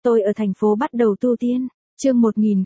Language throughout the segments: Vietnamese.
Tôi ở thành phố bắt đầu tu tiên. Chương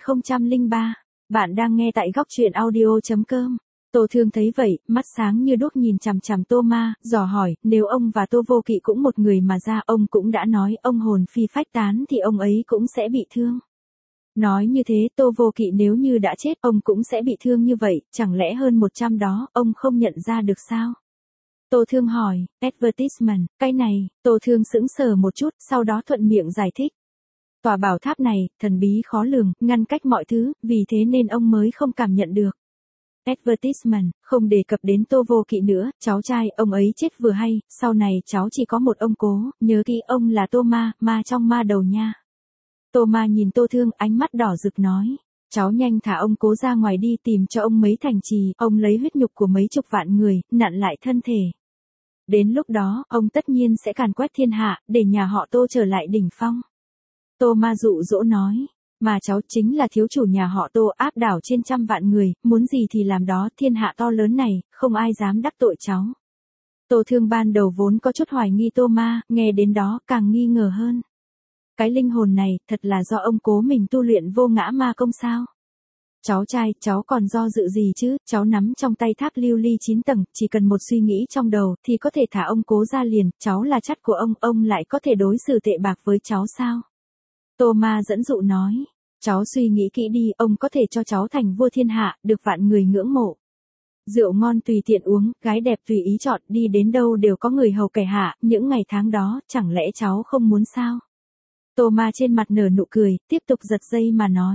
1003. Bạn đang nghe tại góc truyện audio.com. Tô Thương thấy vậy, mắt sáng như đuốc nhìn chằm chằm Tô Ma, dò hỏi, nếu ông và Tô Vô Kỵ cũng một người mà ra, ông cũng đã nói ông hồn phi phách tán thì ông ấy cũng sẽ bị thương. Nói như thế, Tô Vô Kỵ nếu như đã chết, ông cũng sẽ bị thương như vậy, chẳng lẽ hơn 100 đó, ông không nhận ra được sao? Tô Thương hỏi, advertisement, cái này, Tô Thương sững sờ một chút, sau đó thuận miệng giải thích. Tòa bảo tháp này, thần bí khó lường, ngăn cách mọi thứ, vì thế nên ông mới không cảm nhận được. Advertisement, không đề cập đến Tô Vô Kỵ nữa, cháu trai, ông ấy chết vừa hay, sau này cháu chỉ có một ông cố, nhớ kỹ ông là Tô Ma, ma trong ma đầu nha. Tô Ma nhìn Tô Thương, ánh mắt đỏ rực nói, cháu nhanh thả ông cố ra ngoài đi tìm cho ông mấy thành trì, ông lấy huyết nhục của mấy chục vạn người, nặn lại thân thể. Đến lúc đó, ông tất nhiên sẽ càn quét thiên hạ, để nhà họ Tô trở lại đỉnh phong. Tô Ma dụ dỗ nói, mà cháu chính là thiếu chủ nhà họ Tô, áp đảo trên trăm vạn người, muốn gì thì làm đó, thiên hạ to lớn này, không ai dám đắc tội cháu. Tô Thương ban đầu vốn có chút hoài nghi Tô Ma, nghe đến đó càng nghi ngờ hơn. Cái linh hồn này, thật là do ông cố mình tu luyện vô ngã ma công sao? Cháu trai, cháu còn do dự gì chứ, cháu nắm trong tay tháp lưu ly 9 tầng, chỉ cần một suy nghĩ trong đầu, thì có thể thả ông cố ra liền, cháu là chắt của ông lại có thể đối xử tệ bạc với cháu sao? Tô Ma dẫn dụ nói, cháu suy nghĩ kỹ đi, ông có thể cho cháu thành vua thiên hạ, được vạn người ngưỡng mộ. Rượu ngon tùy tiện uống, gái đẹp tùy ý chọn, đi đến đâu đều có người hầu kẻ hạ, những ngày tháng đó, chẳng lẽ cháu không muốn sao? Tô Ma trên mặt nở nụ cười, tiếp tục giật dây mà nói.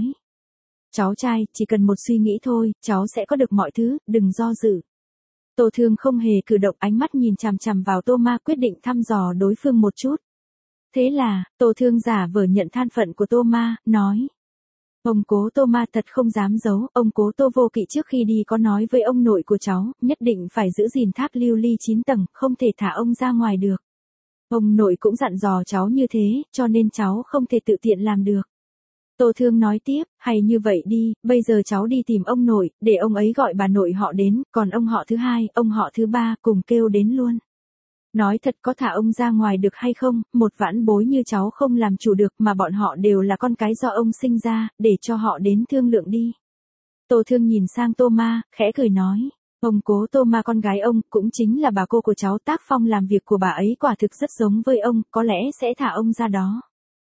Cháu trai, chỉ cần một suy nghĩ thôi, cháu sẽ có được mọi thứ, đừng do dự. Tô Thương không hề cử động, ánh mắt nhìn chằm chằm vào Tô Ma, quyết định thăm dò đối phương một chút. Thế là, Tô Thương giả vờ nhận than phận của Tô Ma, nói. Ông cố Tô Ma thật không dám giấu, ông cố Tô Vô Kỵ trước khi đi có nói với ông nội của cháu, nhất định phải giữ gìn tháp lưu ly 9 tầng, không thể thả ông ra ngoài được. Ông nội cũng dặn dò cháu như thế, cho nên cháu không thể tự tiện làm được. Tô Thương nói tiếp, hay như vậy đi, bây giờ cháu đi tìm ông nội, để ông ấy gọi bà nội họ đến, còn ông họ thứ hai, ông họ thứ ba, cùng kêu đến luôn. Nói thật, có thả ông ra ngoài được hay không, một vãn bối như cháu không làm chủ được, mà bọn họ đều là con cái do ông sinh ra, để cho họ đến thương lượng đi. Tô Thương nhìn sang Tô Ma, khẽ cười nói, ông cố Tô Ma con gái ông, cũng chính là bà cô của cháu, tác phong làm việc của bà ấy quả thực rất giống với ông, có lẽ sẽ thả ông ra đó.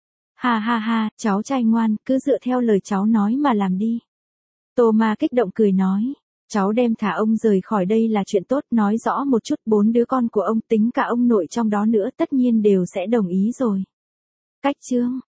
Ha ha ha, cháu trai ngoan, cứ dựa theo lời cháu nói mà làm đi. Tô Ma kích động cười nói, cháu đem thả ông rời khỏi đây là chuyện tốt, nói rõ một chút, 4 đứa con của ông, tính cả ông nội trong đó nữa, tất nhiên đều sẽ đồng ý rồi. Cách chương